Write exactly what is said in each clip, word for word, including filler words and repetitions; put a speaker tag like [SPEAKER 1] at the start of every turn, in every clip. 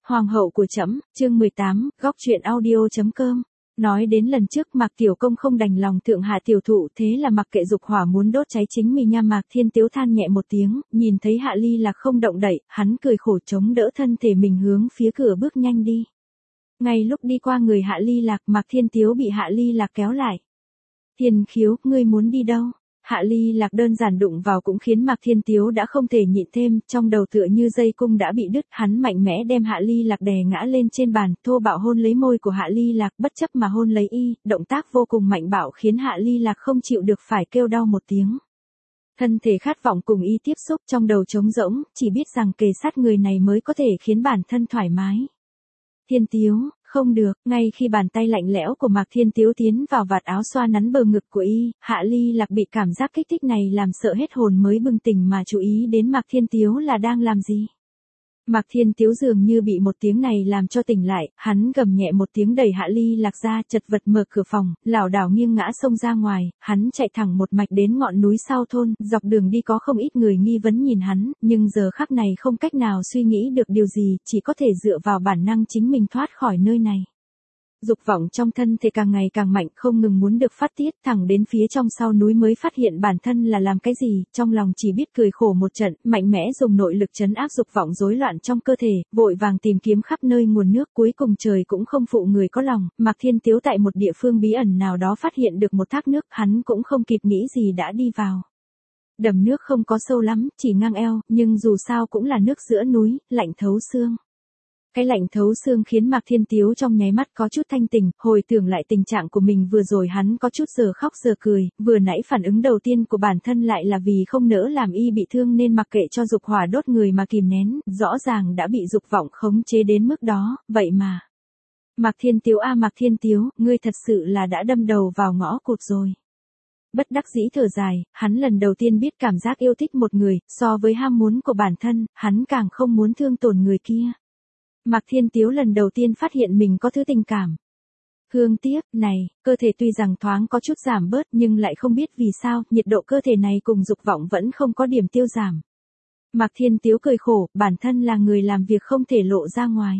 [SPEAKER 1] Hoàng hậu của trẫm, chương mười tám, góc truyện audio.com. Nói đến lần trước Mạc Tiểu Công không đành lòng thượng hạ tiểu thụ, thế là mặc kệ dục hỏa muốn đốt cháy chính mình nha. Mạc Thiên Tiếu than nhẹ một tiếng, nhìn thấy Hạ Ly Lạc không động đậy, hắn cười khổ chống đỡ thân thể mình hướng phía cửa bước nhanh đi. Ngay lúc đi qua người Hạ Ly Lạc, Mạc Thiên Tiếu bị Hạ Ly Lạc kéo lại. Thiên Khiếu, ngươi muốn đi đâu? Hạ Ly Lạc đơn giản đụng vào cũng khiến Mạc Thiên Tiếu đã không thể nhịn thêm, trong đầu tựa như dây cung đã bị đứt, hắn mạnh mẽ đem Hạ Ly Lạc đè ngã lên trên bàn, thô bạo hôn lấy môi của Hạ Ly Lạc, bất chấp mà hôn lấy y, động tác vô cùng mạnh bạo khiến Hạ Ly Lạc không chịu được phải kêu đau một tiếng. Thân thể khát vọng cùng y tiếp xúc, trong đầu trống rỗng, chỉ biết rằng kề sát người này mới có thể khiến bản thân thoải mái. Thiên Tiếu, không được, ngay khi bàn tay lạnh lẽo của Mạc Thiên Tiếu tiến vào vạt áo xoa nắn bờ ngực của y, Hạ Ly Lạc bị cảm giác kích thích này làm sợ hết hồn mới bừng tỉnh mà chú ý đến Mạc Thiên Tiếu là đang làm gì. Mạc Thiên Tiếu dường như bị một tiếng này làm cho tỉnh lại, hắn gầm nhẹ một tiếng đẩy Hạ Ly Lạc ra, chật vật mở cửa phòng, lảo đảo nghiêng ngã xông ra ngoài, hắn chạy thẳng một mạch đến ngọn núi sau thôn, dọc đường đi có không ít người nghi vấn nhìn hắn, nhưng giờ khắc này không cách nào suy nghĩ được điều gì, chỉ có thể dựa vào bản năng chính mình thoát khỏi nơi này. Dục vọng trong thân thể càng ngày càng mạnh, không ngừng muốn được phát tiết, thẳng đến phía trong sau núi mới phát hiện bản thân là làm cái gì, trong lòng chỉ biết cười khổ một trận, mạnh mẽ dùng nội lực trấn áp dục vọng rối loạn trong cơ thể, vội vàng tìm kiếm khắp nơi nguồn nước, cuối cùng trời cũng không phụ người có lòng, Mạc Thiên Tiếu tại một địa phương bí ẩn nào đó phát hiện được một thác nước, hắn cũng không kịp nghĩ gì đã đi vào. Đầm nước không có sâu lắm, chỉ ngang eo, nhưng dù sao cũng là nước giữa núi, lạnh thấu xương. Cái lạnh thấu xương khiến Mạc Thiên Tiếu trong nháy mắt có chút thanh tỉnh, hồi tưởng lại tình trạng của mình vừa rồi, hắn có chút giờ khóc giờ cười, vừa nãy phản ứng đầu tiên của bản thân lại là vì không nỡ làm y bị thương nên mặc kệ cho dục hỏa đốt người mà kìm nén, rõ ràng đã bị dục vọng khống chế đến mức đó, vậy mà. Mạc Thiên Tiếu a Mạc Thiên Tiếu, ngươi thật sự là đã đâm đầu vào ngõ cụt rồi. Bất đắc dĩ thở dài, hắn lần đầu tiên biết cảm giác yêu thích một người, so với ham muốn của bản thân, hắn càng không muốn thương tổn người kia. Mạc Thiên Tiếu lần đầu tiên phát hiện mình có thứ tình cảm. Hương tiếc, này, cơ thể tuy rằng thoáng có chút giảm bớt nhưng lại không biết vì sao, nhiệt độ cơ thể này cùng dục vọng vẫn không có điểm tiêu giảm. Mạc Thiên Tiếu cười khổ, bản thân là người làm việc không thể lộ ra ngoài.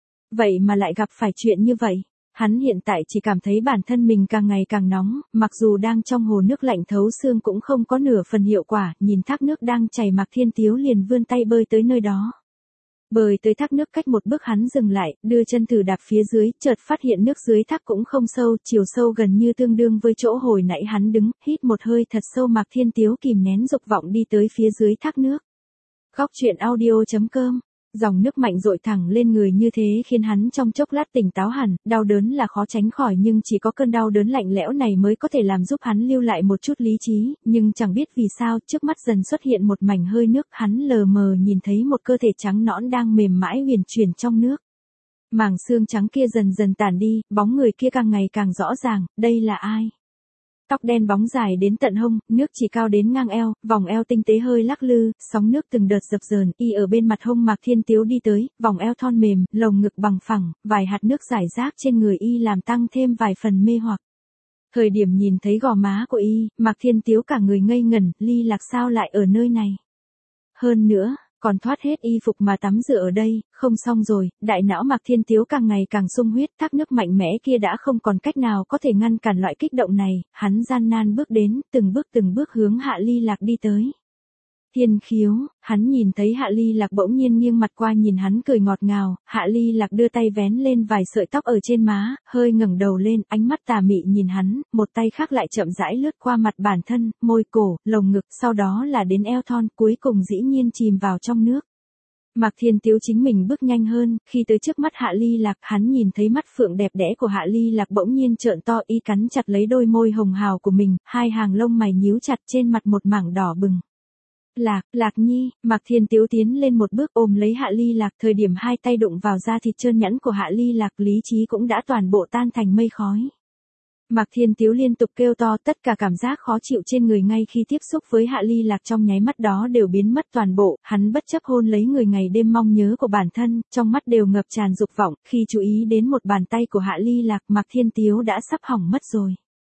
[SPEAKER 1] Vậy mà lại gặp phải chuyện như vậy. Hắn hiện tại chỉ cảm thấy bản thân mình càng ngày càng nóng, mặc dù đang trong hồ nước lạnh thấu xương cũng không có nửa phần hiệu quả, nhìn thác nước đang chảy Mạc Thiên Tiếu liền vươn tay bơi tới nơi đó. Bơi tới thác nước cách một bước hắn dừng lại, đưa chân thử đạp phía dưới, chợt phát hiện nước dưới thác cũng không sâu, chiều sâu gần như tương đương với chỗ hồi nãy hắn đứng, hít một hơi thật sâu. Mạc Thiên Tiếu kìm nén dục vọng đi tới phía dưới thác nước. Góc truyện audio.com. Dòng nước mạnh dội thẳng lên người như thế khiến hắn trong chốc lát tỉnh táo hẳn, đau đớn là khó tránh khỏi nhưng chỉ có cơn đau đớn lạnh lẽo này mới có thể làm giúp hắn lưu lại một chút lý trí, nhưng chẳng biết vì sao trước mắt dần xuất hiện một mảnh hơi nước, hắn lờ mờ nhìn thấy một cơ thể trắng nõn đang mềm mãi huyền chuyển trong nước. Mảng xương trắng kia dần dần tản đi, bóng người kia càng ngày càng rõ ràng, đây là ai? Tóc đen bóng dài đến tận hông, nước chỉ cao đến ngang eo, vòng eo tinh tế hơi lắc lư, sóng nước từng đợt dập dờn, y ở bên mặt hông Mạc Thiên Tiếu đi tới, vòng eo thon mềm, lồng ngực bằng phẳng, vài hạt nước rải rác trên người y làm tăng thêm vài phần mê hoặc. Thời điểm nhìn thấy gò má của y, Mạc Thiên Tiếu cả người ngây ngẩn, Ly Lạc sao lại ở nơi này? Hơn nữa, còn thoát hết y phục mà tắm rửa ở đây, không xong rồi, đại não Mạc Thiên Tiếu càng ngày càng sung huyết, thác nước mạnh mẽ kia đã không còn cách nào có thể ngăn cản loại kích động này, hắn gian nan bước đến, từng bước từng bước hướng Hạ Ly Lạc đi tới. Thiên Khiếu, hắn nhìn thấy Hạ Ly Lạc bỗng nhiên nghiêng mặt qua nhìn hắn cười ngọt ngào, Hạ Ly Lạc đưa tay vén lên vài sợi tóc ở trên má, hơi ngẩng đầu lên, ánh mắt tà mị nhìn hắn, một tay khác lại chậm rãi lướt qua mặt bản thân, môi cổ, lồng ngực, sau đó là đến eo thon, cuối cùng dĩ nhiên chìm vào trong nước. Mạc Thiên Tiếu chính mình bước nhanh hơn, khi tới trước mắt Hạ Ly Lạc, hắn nhìn thấy mắt phượng đẹp đẽ của Hạ Ly Lạc bỗng nhiên trợn to, y cắn chặt lấy đôi môi hồng hào của mình, hai hàng lông mày nhíu chặt, trên mặt một mảng đỏ bừng. Lạc, Lạc Nhi, Mạc Thiên Tiếu tiến lên một bước ôm lấy Hạ Ly Lạc, thời điểm hai tay đụng vào da thịt trơn nhẵn của Hạ Ly Lạc, lý trí cũng đã toàn bộ tan thành mây khói. Mạc Thiên Tiếu liên tục kêu to, tất cả cảm giác khó chịu trên người ngay khi tiếp xúc với Hạ Ly Lạc trong nháy mắt đó đều biến mất toàn bộ, hắn bất chấp hôn lấy người ngày đêm mong nhớ của bản thân, trong mắt đều ngập tràn dục vọng, khi chú ý đến một bàn tay của Hạ Ly Lạc, Mạc Thiên Tiếu đã sắp hỏng mất rồi.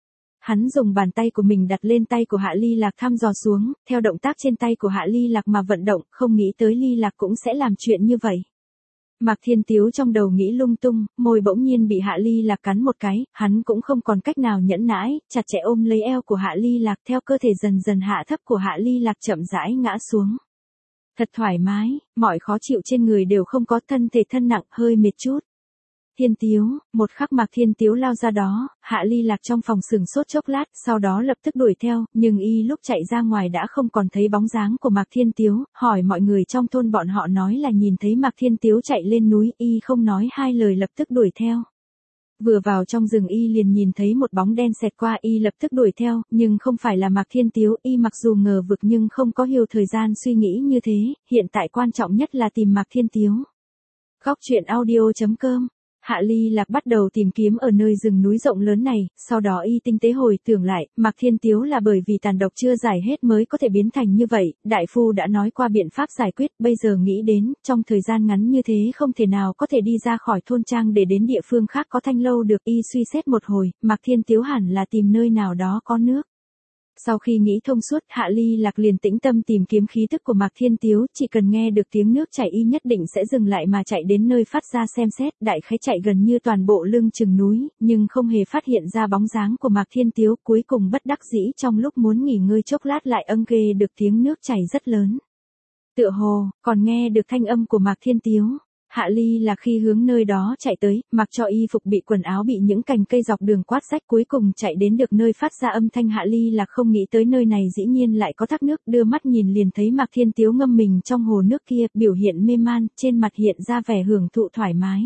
[SPEAKER 1] Hắn dùng bàn tay của mình đặt lên tay của Hạ Ly Lạc thăm dò xuống, theo động tác trên tay của Hạ Ly Lạc mà vận động, không nghĩ tới Ly Lạc cũng sẽ làm chuyện như vậy. Mạc Thiên Tiếu trong đầu nghĩ lung tung, môi bỗng nhiên bị Hạ Ly Lạc cắn một cái, hắn cũng không còn cách nào nhẫn nãi, chặt chẽ ôm lấy eo của Hạ Ly Lạc theo cơ thể dần dần hạ thấp của Hạ Ly Lạc chậm rãi ngã xuống. Thật thoải mái, mọi khó chịu trên người đều không có, thân thể thân nặng, hơi mệt chút. Thiên Tiếu, một khắc Mạc Thiên Tiếu lao ra đó, Hạ Ly Lạc trong phòng sừng sốt chốc lát, sau đó lập tức đuổi theo, nhưng y lúc chạy ra ngoài đã không còn thấy bóng dáng của Mạc Thiên Tiếu, hỏi mọi người trong thôn bọn họ nói là nhìn thấy Mạc Thiên Tiếu chạy lên núi, y không nói hai lời lập tức đuổi theo. Vừa vào trong rừng y liền nhìn thấy một bóng đen xẹt qua, y lập tức đuổi theo, nhưng không phải là Mạc Thiên Tiếu, y mặc dù ngờ vực nhưng không có nhiều thời gian suy nghĩ như thế, hiện tại quan trọng nhất là tìm Mạc Thiên Tiếu. Góc truyện audio chấm com. Hạ Ly Lạc bắt đầu tìm kiếm ở nơi rừng núi rộng lớn này, sau đó y tinh tế hồi tưởng lại, Mạc Thiên Tiếu là bởi vì tàn độc chưa giải hết mới có thể biến thành như vậy, đại phu đã nói qua biện pháp giải quyết, bây giờ nghĩ đến, trong thời gian ngắn như thế không thể nào có thể đi ra khỏi thôn trang để đến địa phương khác có thanh lâu được, y suy xét một hồi, Mạc Thiên Tiếu hẳn là tìm nơi nào đó có nước. Sau khi nghĩ thông suốt, Hạ Ly Lạc liền tĩnh tâm tìm kiếm khí tức của Mạc Thiên Tiếu, chỉ cần nghe được tiếng nước chảy y nhất định sẽ dừng lại mà chạy đến nơi phát ra xem xét, đại khái chạy gần như toàn bộ lưng chừng núi, nhưng không hề phát hiện ra bóng dáng của Mạc Thiên Tiếu, cuối cùng bất đắc dĩ trong lúc muốn nghỉ ngơi chốc lát lại âng ghê được tiếng nước chảy rất lớn. Tựa hồ, còn nghe được thanh âm của Mạc Thiên Tiếu. Hạ Ly là khi hướng nơi đó chạy tới, mặc cho y phục bị quần áo bị những cành cây dọc đường quát rách, cuối cùng chạy đến được nơi phát ra âm thanh. Hạ Ly là không nghĩ tới nơi này dĩ nhiên lại có thác nước, đưa mắt nhìn liền thấy Mạc Thiên Tiếu ngâm mình trong hồ nước kia, biểu hiện mê man, trên mặt hiện ra vẻ hưởng thụ thoải mái.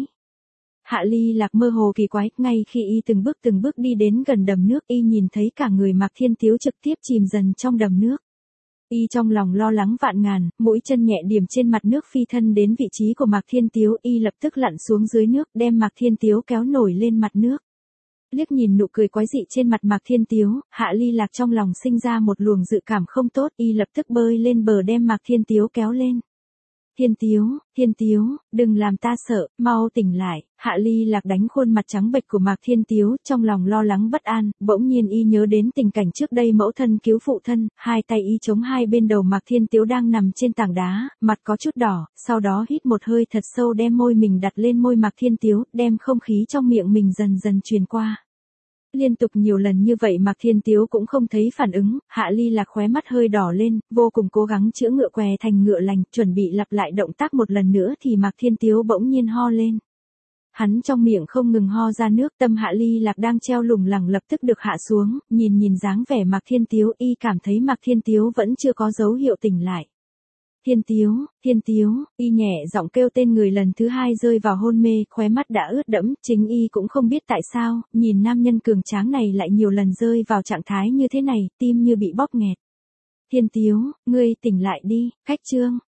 [SPEAKER 1] Hạ Ly Lạc mơ hồ kỳ quái, ngay khi y từng bước từng bước đi đến gần đầm nước, y nhìn thấy cả người Mạc Thiên Tiếu trực tiếp chìm dần trong đầm nước. Y trong lòng lo lắng vạn ngàn, mũi chân nhẹ điểm trên mặt nước phi thân đến vị trí của Mạc Thiên Tiếu, y lập tức lặn xuống dưới nước, đem Mạc Thiên Tiếu kéo nổi lên mặt nước. Liếc nhìn nụ cười quái dị trên mặt Mạc Thiên Tiếu, Hạ Ly Lạc trong lòng sinh ra một luồng dự cảm không tốt, y lập tức bơi lên bờ đem Mạc Thiên Tiếu kéo lên. Thiên Tiếu, Thiên Tiếu, đừng làm ta sợ, mau tỉnh lại. Hạ Ly Lạc đánh khuôn mặt trắng bệch của Mạc Thiên Tiếu, trong lòng lo lắng bất an, bỗng nhiên y nhớ đến tình cảnh trước đây mẫu thân cứu phụ thân, hai tay y chống hai bên đầu Mạc Thiên Tiếu đang nằm trên tảng đá, mặt có chút đỏ, sau đó hít một hơi thật sâu đem môi mình đặt lên môi Mạc Thiên Tiếu, đem không khí trong miệng mình dần dần truyền qua. Liên tục nhiều lần như vậy Mạc Thiên Tiếu cũng không thấy phản ứng, Hạ Ly Lạc khóe mắt hơi đỏ lên, vô cùng cố gắng chữa ngựa què thành ngựa lành, chuẩn bị lặp lại động tác một lần nữa thì Mạc Thiên Tiếu bỗng nhiên ho lên. Hắn trong miệng không ngừng ho ra nước, tâm Hạ Ly Lạc đang treo lủng lẳng lập tức được hạ xuống, nhìn nhìn dáng vẻ Mạc Thiên Tiếu, y cảm thấy Mạc Thiên Tiếu vẫn chưa có dấu hiệu tỉnh lại. Thiên Tiếu, Thiên Tiếu, y nhẹ giọng kêu tên người lần thứ hai rơi vào hôn mê, khóe mắt đã ướt đẫm, chính y cũng không biết tại sao, nhìn nam nhân cường tráng này lại nhiều lần rơi vào trạng thái như thế này, tim như bị bóp nghẹt. Thiên Tiếu, ngươi tỉnh lại đi, cách chương.